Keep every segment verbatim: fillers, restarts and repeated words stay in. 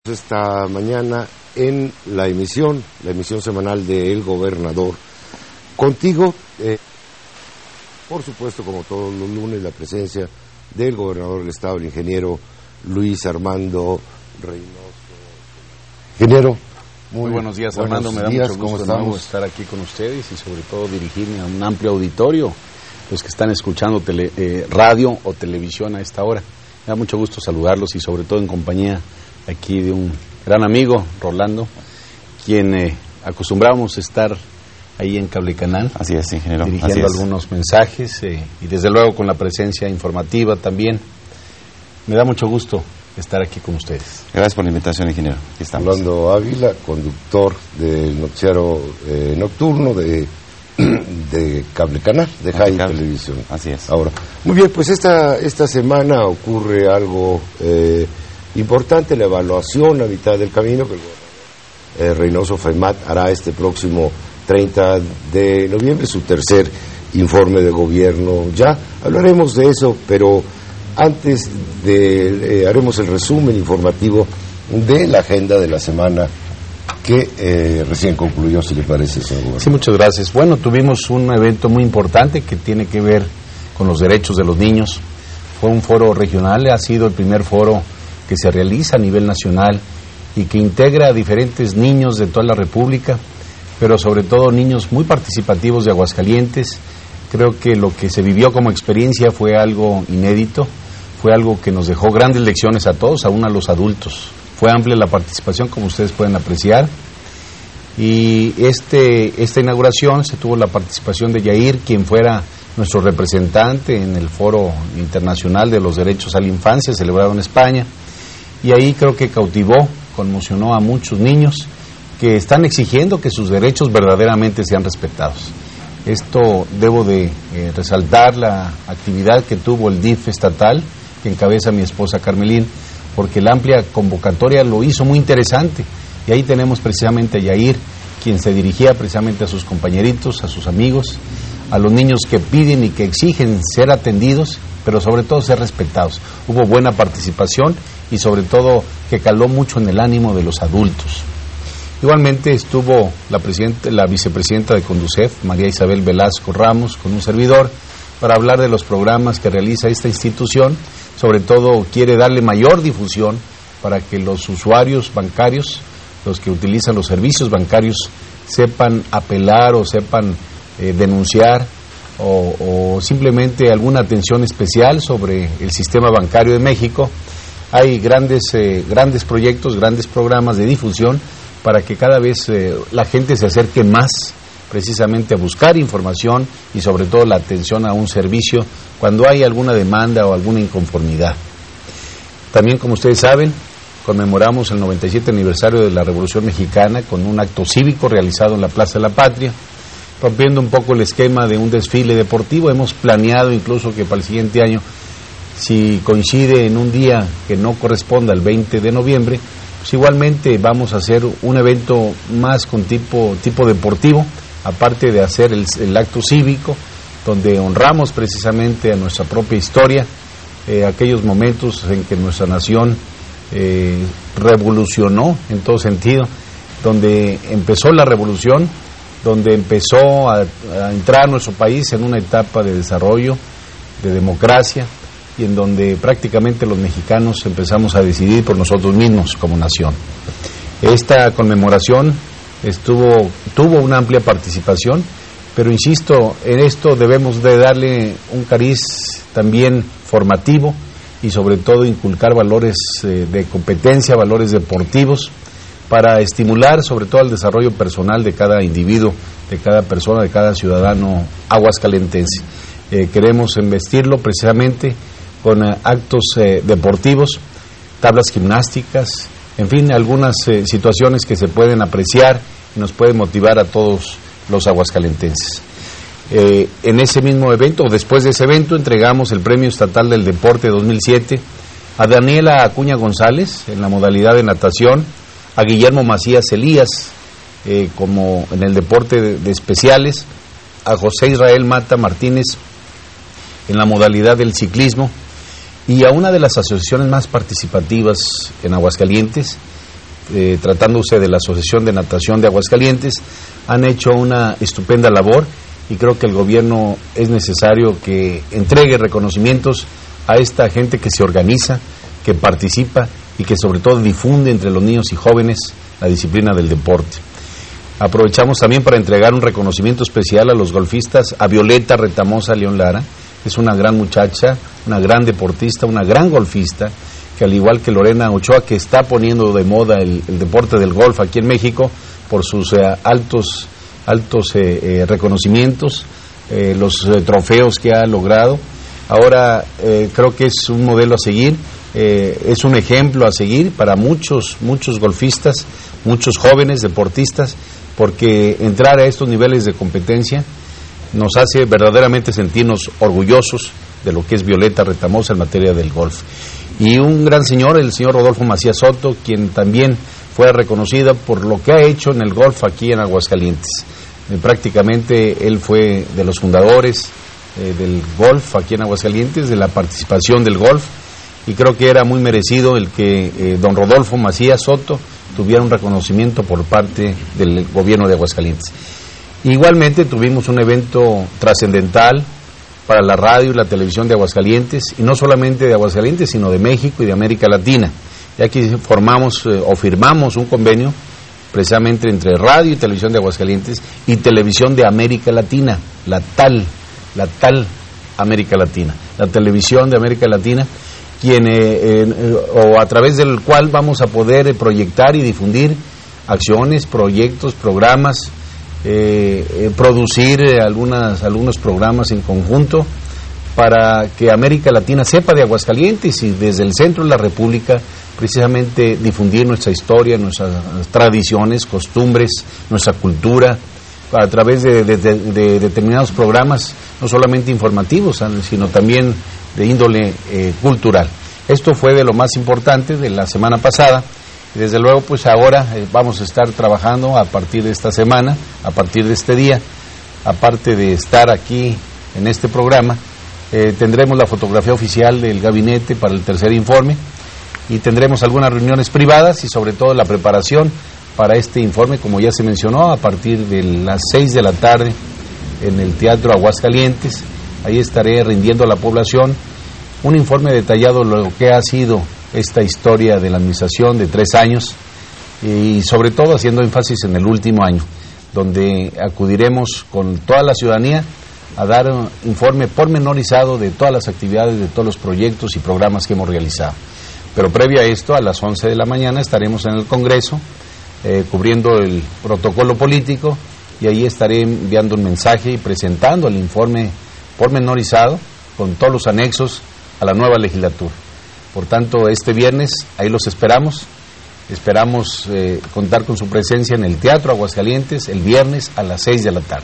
Esta mañana en la emisión, la emisión semanal de El Gobernador. Contigo, eh, por supuesto, como todos los lunes, la presencia del Gobernador del Estado, el ingeniero Luis Armando Reynoso. Ingeniero, muy, muy buenos días, Armando. Buenos Me da días, mucho gusto de nuevo estar aquí con ustedes y sobre todo dirigirme a un amplio auditorio, los que están escuchando tele, eh, radio o televisión a esta hora. Me da mucho gusto saludarlos y sobre todo en compañía aquí de un gran amigo, Rolando, quien eh, acostumbrábamos estar ahí en Cable Canal. Así es, ingeniero. Dirigiendo Así es. algunos mensajes eh, y desde luego con la presencia informativa también. Me da mucho gusto estar aquí con ustedes. Gracias por la invitación, ingeniero. Aquí estamos. Rolando Ávila, conductor del noticiero eh, nocturno de, de Cable Canal, de Jai Televisión. Así es. Ahora, muy bien, pues esta, esta semana ocurre algo Eh, importante, la evaluación a mitad del camino que el gobernador eh, Reynoso Faymat hará este próximo treinta de noviembre, su tercer informe de gobierno. Ya hablaremos de eso, pero antes de eh, haremos el resumen informativo de la agenda de la semana que eh, recién concluyó, si le parece, señor gobernador. Sí, muchas gracias. Bueno, tuvimos un evento muy importante que tiene que ver con los derechos de los niños. Fue un foro regional, ha sido el primer foro que se realiza a nivel nacional y que integra a diferentes niños de toda la República, pero sobre todo niños muy participativos de Aguascalientes. Creo que lo que se vivió como experiencia fue algo inédito, fue algo que nos dejó grandes lecciones a todos, aún a los adultos. Fue amplia la participación, como ustedes pueden apreciar, y este, esta inauguración se tuvo la participación de Yair, quien fuera nuestro representante en el Foro Internacional de los Derechos a la Infancia, celebrado en España. Y ahí creo que cautivó, conmocionó a muchos niños que están exigiendo que sus derechos verdaderamente sean respetados. Esto debo de eh, resaltar la actividad que tuvo el D I F estatal, que encabeza mi esposa Carmelín, porque la amplia convocatoria lo hizo muy interesante. Y ahí tenemos precisamente a Yair, quien se dirigía precisamente a sus compañeritos, a sus amigos, a los niños que piden y que exigen ser atendidos, pero sobre todo ser respetados. Hubo buena participación y sobre todo que caló mucho en el ánimo de los adultos. Igualmente estuvo la, presidenta, la vicepresidenta de Conducef, María Isabel Velasco Ramos, con un servidor, para hablar de los programas que realiza esta institución. Sobre todo quiere darle mayor difusión para que los usuarios bancarios, los que utilizan los servicios bancarios, sepan apelar o sepan eh, denunciar o, o simplemente alguna atención especial sobre el sistema bancario de México. Hay grandes, eh, grandes proyectos, grandes programas de difusión para que cada vez eh, la gente se acerque más precisamente a buscar información y sobre todo la atención a un servicio cuando hay alguna demanda o alguna inconformidad. También, como ustedes saben, conmemoramos el noventa y siete aniversario de la Revolución Mexicana con un acto cívico realizado en la Plaza de la Patria, rompiendo un poco el esquema de un desfile deportivo. Hemos planeado incluso que para el siguiente año, si coincide en un día que no corresponda al veinte de noviembre, pues igualmente vamos a hacer un evento más con tipo, tipo deportivo, aparte de hacer el, el acto cívico, donde honramos precisamente a nuestra propia historia, eh, aquellos momentos en que nuestra nación eh, revolucionó en todo sentido, donde empezó la revolución, donde empezó a, a entrar nuestro país en una etapa de desarrollo, de democracia, y en donde prácticamente los mexicanos empezamos a decidir por nosotros mismos como nación. Esta conmemoración estuvo tuvo una amplia participación, pero insisto, en esto debemos de darle un cariz también formativo y sobre todo inculcar valores eh, de competencia, valores deportivos, para estimular sobre todo el desarrollo personal de cada individuo, de cada persona, de cada ciudadano aguascalentense. Eh, queremos investirlo precisamente con eh, actos eh, deportivos, tablas gimnásticas, en fin, algunas eh, situaciones que se pueden apreciar y nos pueden motivar a todos los aguascalentenses. Eh, en ese mismo evento, o después de ese evento, entregamos el Premio Estatal del Deporte dos mil siete a Daniela Acuña González en la modalidad de natación, a Guillermo Macías Elías eh, como en el deporte de, de especiales, a José Israel Mata Martínez en la modalidad del ciclismo, y a una de las asociaciones más participativas en Aguascalientes, eh, tratándose de la Asociación de Natación de Aguascalientes, han hecho una estupenda labor y creo que el gobierno es necesario que entregue reconocimientos a esta gente que se organiza, que participa y que sobre todo difunde entre los niños y jóvenes la disciplina del deporte. Aprovechamos también para entregar un reconocimiento especial a los golfistas, a Violeta Retamosa León Lara, que es una gran muchacha, una gran deportista, una gran golfista, que al igual que Lorena Ochoa, que está poniendo de moda el, el deporte del golf aquí en México por sus eh, altos, altos eh, eh, reconocimientos, eh, los eh, trofeos que ha logrado. Ahora eh, creo que es un modelo a seguir, eh, es un ejemplo a seguir para muchos, muchos golfistas, muchos jóvenes deportistas, porque entrar a estos niveles de competencia nos hace verdaderamente sentirnos orgullosos de lo que es Violeta Retamosa en materia del golf. Y un gran señor, el señor Rodolfo Macías Soto, quien también fue reconocido por lo que ha hecho en el golf aquí en Aguascalientes. Eh, prácticamente él fue de los fundadores eh, del golf aquí en Aguascalientes, de la participación del golf, y creo que era muy merecido el que eh, don Rodolfo Macías Soto tuviera un reconocimiento por parte del gobierno de Aguascalientes. Igualmente tuvimos un evento trascendental para la radio y la televisión de Aguascalientes, y no solamente de Aguascalientes, sino de México y de América Latina, ya que formamos eh, o firmamos un convenio precisamente entre radio y televisión de Aguascalientes y televisión de América Latina, la tal, la tal América Latina, la televisión de América Latina, quien eh, eh, o a través del cual vamos a poder eh, proyectar y difundir acciones, proyectos, programas, eh, eh, producir eh, algunas algunos programas en conjunto para que América Latina sepa de Aguascalientes y desde el centro de la República precisamente difundir nuestra historia, nuestras tradiciones, costumbres, nuestra cultura a través de, de, de, de determinados programas, no solamente informativos, sino también de índole eh, cultural. Esto fue de lo más importante de la semana pasada, y desde luego pues ahora eh, vamos a estar trabajando a partir de esta semana, a partir de este día, aparte de estar aquí en este programa, eh, tendremos la fotografía oficial del gabinete para el tercer informe, y tendremos algunas reuniones privadas y sobre todo la preparación para este informe, como ya se mencionó, a partir de las seis de la tarde en el Teatro Aguascalientes. Ahí estaré rindiendo a la población un informe detallado de lo que ha sido esta historia de la administración de tres años y sobre todo haciendo énfasis en el último año, donde acudiremos con toda la ciudadanía a dar un informe pormenorizado de todas las actividades, de todos los proyectos y programas que hemos realizado. Pero previo a esto, a las once de la mañana estaremos en el Congreso eh, cubriendo el protocolo político, y ahí estaré enviando un mensaje y presentando el informe pormenorizado con todos los anexos a la nueva legislatura. Por tanto, este viernes ahí los esperamos, esperamos eh, contar con su presencia en el Teatro Aguascalientes el viernes a las seis de la tarde.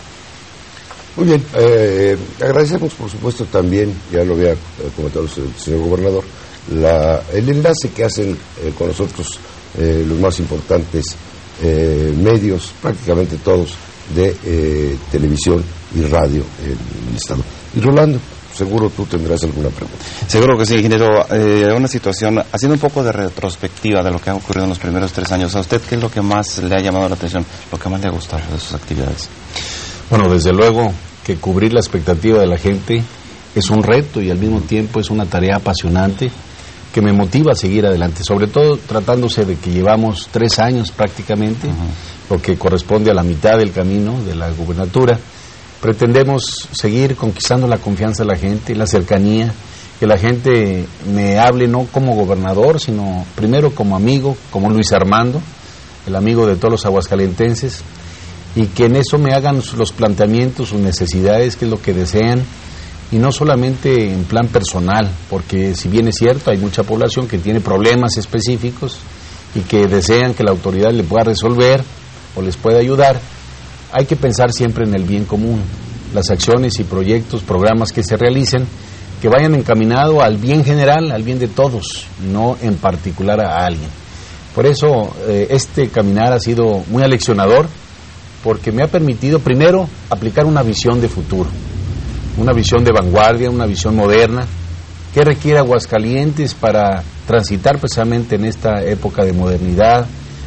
Muy bien, eh, agradecemos por supuesto también, ya lo había comentado el señor gobernador, la, el enlace que hacen eh, con nosotros eh, los más importantes eh, medios, prácticamente todos, de eh, televisión y radio en el estado. Y Rolando, seguro tú tendrás alguna pregunta. Seguro que sí, ingeniero. Eh, una situación, haciendo un poco de retrospectiva de lo que ha ocurrido en los primeros tres años, ¿a usted qué es lo que más le ha llamado la atención, lo que más le ha gustado de sus actividades? Bueno, desde luego que cubrir la expectativa de la gente es un reto y al mismo tiempo es una tarea apasionante que me motiva a seguir adelante, sobre todo tratándose de que llevamos tres años prácticamente, uh-huh. lo que corresponde a la mitad del camino de la gubernatura. Pretendemos seguir conquistando la confianza de la gente, la cercanía, que la gente me hable no como gobernador, sino primero como amigo, como Luis Armando, el amigo de todos los aguascalentenses, y que en eso me hagan los planteamientos, sus necesidades, qué es lo que desean, y no solamente en plan personal, porque si bien es cierto, hay mucha población que tiene problemas específicos y que desean que la autoridad le pueda resolver o les pueda ayudar, hay que pensar siempre en el bien común, las acciones y proyectos, programas que se realicen, que vayan encaminados al bien general, al bien de todos, no en particular a alguien. Por eso eh, este caminar ha sido muy aleccionador, porque me ha permitido primero aplicar una visión de futuro, una visión de vanguardia, una visión moderna, que requiere Aguascalientes para transitar precisamente en esta época de modernidad,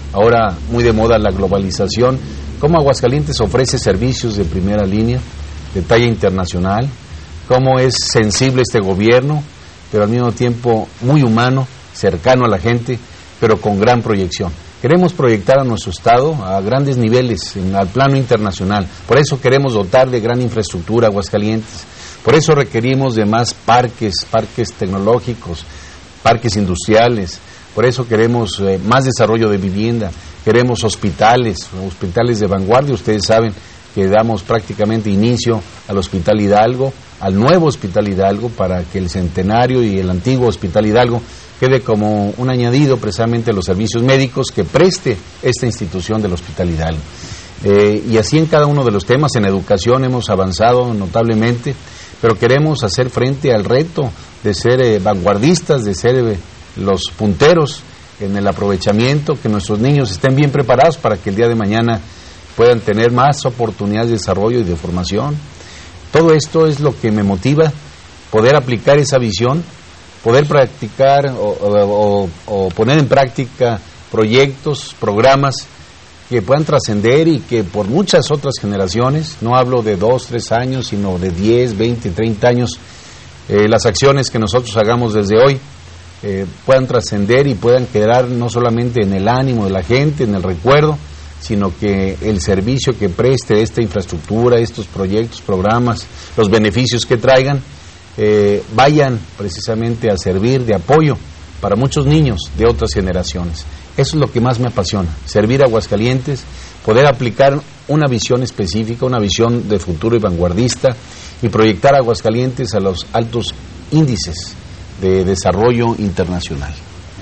ahora muy de moda la globalización, cómo Aguascalientes ofrece servicios de primera línea, de talla internacional, cómo es sensible este gobierno, pero al mismo tiempo muy humano, cercano a la gente, pero con gran proyección. Queremos proyectar a nuestro estado a grandes niveles, en, al plano internacional. Por eso queremos dotar de gran infraestructura a Aguascalientes. Por eso requerimos de más parques, parques tecnológicos, parques industriales. Por eso queremos eh, más desarrollo de vivienda. Queremos hospitales, hospitales de vanguardia. Ustedes saben que damos prácticamente inicio al Hospital Hidalgo, al nuevo Hospital Hidalgo, para que el Centenario y el antiguo Hospital Hidalgo quede como un añadido precisamente a los servicios médicos que preste esta institución del Hospital Hidalgo. Eh, y así en cada uno de los temas. En educación hemos avanzado notablemente, pero queremos hacer frente al reto de ser eh, vanguardistas, de ser eh, los punteros en el aprovechamiento, que nuestros niños estén bien preparados para que el día de mañana puedan tener más oportunidades de desarrollo y de formación. Todo esto es lo que me motiva, poder aplicar esa visión, poder practicar o, o, o poner en práctica proyectos, programas que puedan trascender y que por muchas otras generaciones, no hablo de dos, tres años, sino de diez, veinte, treinta años, eh, las acciones que nosotros hagamos desde hoy eh, puedan trascender y puedan quedar no solamente en el ánimo de la gente, en el recuerdo, sino que el servicio que preste esta infraestructura, estos proyectos, programas, los beneficios que traigan, eh, vayan precisamente a servir de apoyo para muchos niños de otras generaciones. Eso es lo que más me apasiona, servir a Aguascalientes, poder aplicar una visión específica, una visión de futuro y vanguardista, y proyectar a Aguascalientes a los altos índices de desarrollo internacional.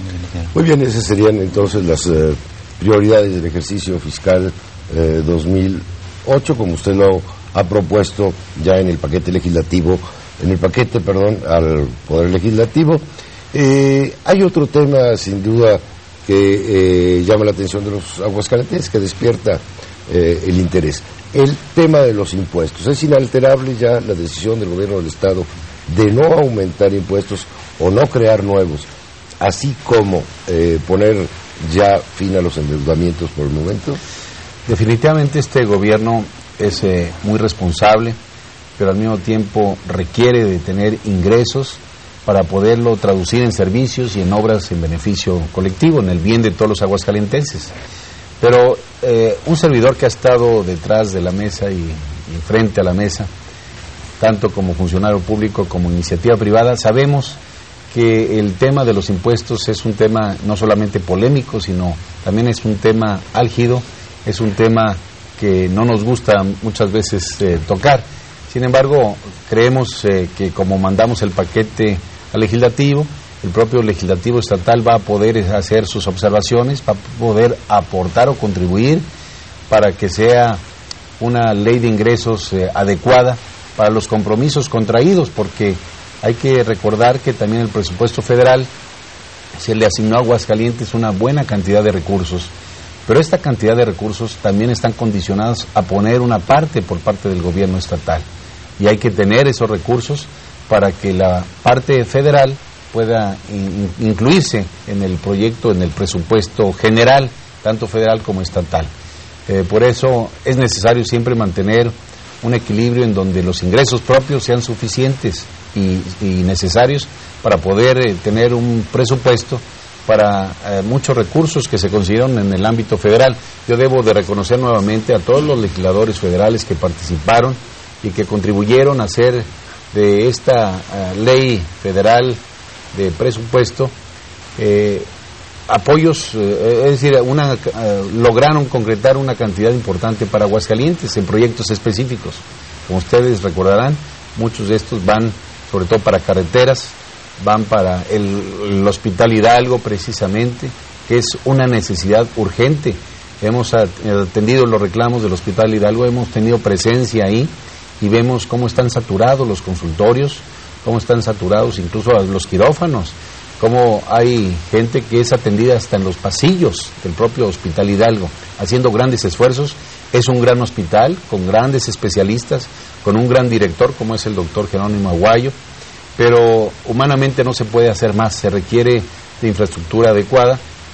Muy bien, esas serían entonces las eh, prioridades del ejercicio fiscal eh, dos mil ocho, como usted lo ha propuesto ya en el paquete legislativo, en el paquete, perdón, al Poder Legislativo. Eh, hay otro tema, sin duda, que eh, llama la atención de los aguascalentenses, que despierta eh, el interés. El tema de los impuestos. Es inalterable ya la decisión del gobierno del Estado de no aumentar impuestos o no crear nuevos, así como eh, poner ya fin a los endeudamientos por el momento. Definitivamente este gobierno es eh, muy responsable, pero al mismo tiempo requiere de tener ingresos para poderlo traducir en servicios y en obras en beneficio colectivo, en el bien de todos los aguascalentenses. Pero eh, un servidor que ha estado detrás de la mesa y, y frente a la mesa, tanto como funcionario público como iniciativa privada, sabemos que el tema de los impuestos es un tema no solamente polémico, sino también es un tema álgido, es un tema que no nos gusta muchas veces eh, tocar. Sin embargo, creemos eh, que como mandamos el paquete al legislativo, el propio legislativo estatal va a poder hacer sus observaciones, va a poder aportar o contribuir para que sea una ley de ingresos eh, adecuada para los compromisos contraídos, porque hay que recordar que también el presupuesto federal se le asignó a Aguascalientes una buena cantidad de recursos, pero esta cantidad de recursos también están condicionados a poner una parte por parte del gobierno estatal, y hay que tener esos recursos para que la parte federal pueda in, incluirse en el proyecto, en el presupuesto general, tanto federal como estatal. Eh, por eso es necesario siempre mantener un equilibrio en donde los ingresos propios sean suficientes y, y necesarios para poder eh, tener un presupuesto para eh, muchos recursos que se consiguieron en el ámbito federal. Yo debo de reconocer nuevamente a todos los legisladores federales que participaron y que contribuyeron a hacer de esta uh, ley federal de presupuesto eh, apoyos, eh, es decir, una, uh, lograron concretar una cantidad importante para Aguascalientes en proyectos específicos. Como ustedes recordarán, muchos de estos van sobre todo para carreteras, van para el, el Hospital Hidalgo precisamente, que es una necesidad urgente. Hemos atendido los reclamos del Hospital Hidalgo, hemos tenido presencia ahí, y vemos cómo están saturados los consultorios, cómo están saturados incluso los quirófanos, cómo hay gente que es atendida hasta en los pasillos del propio Hospital Hidalgo, haciendo grandes esfuerzos. Es un gran hospital, con grandes especialistas, con un gran director como es el doctor Jerónimo Aguayo, pero humanamente no se puede hacer más, se requiere de infraestructura adecuada,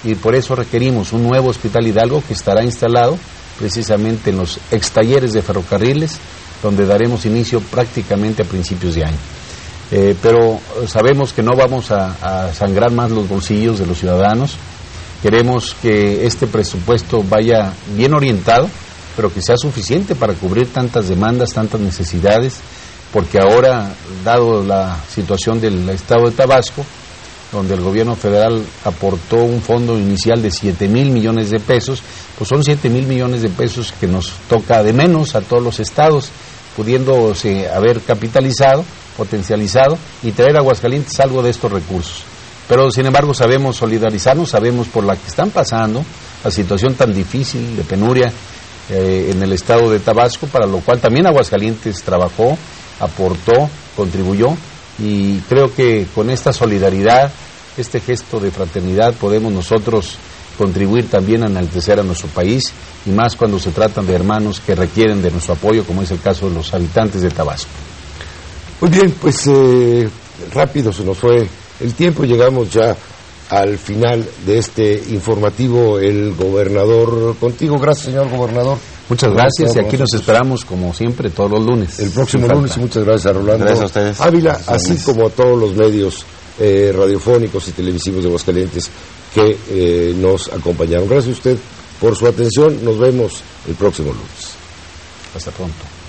y por eso requerimos un nuevo Hospital Hidalgo que estará instalado precisamente en los extalleres de ferrocarriles, donde daremos inicio prácticamente a principios de año. Eh, pero sabemos que no vamos a, a sangrar más los bolsillos de los ciudadanos. Queremos que este presupuesto vaya bien orientado, pero que sea suficiente para cubrir tantas demandas, tantas necesidades, porque ahora, dado la situación del estado de Tabasco, donde el gobierno federal aportó un fondo inicial de siete mil millones de pesos, pues son siete mil millones de pesos que nos toca de menos a todos los estados, pudiéndose haber capitalizado, potencializado y traer a Aguascalientes algo de estos recursos. Pero sin embargo sabemos solidarizarnos, sabemos por la que están pasando, la situación tan difícil de penuria eh, en el estado de Tabasco, para lo cual también Aguascalientes trabajó, aportó, contribuyó, y creo que con esta solidaridad, este gesto de fraternidad, podemos nosotros contribuir también a enaltecer a nuestro país, y más cuando se tratan de hermanos que requieren de nuestro apoyo, como es el caso de los habitantes de Tabasco. Muy bien, pues eh, rápido se nos fue el tiempo, llegamos ya al final de este informativo El Gobernador contigo. Gracias, señor gobernador. Muchas gracias, y aquí nos esperamos como siempre todos los lunes. El próximo lunes, y muchas gracias a Rolando gracias a ustedes. Ávila, gracias a así como a todos los medios eh, radiofónicos y televisivos de Aguascalientes que eh, nos acompañaron. Gracias a usted por su atención, nos vemos el próximo lunes. Hasta pronto.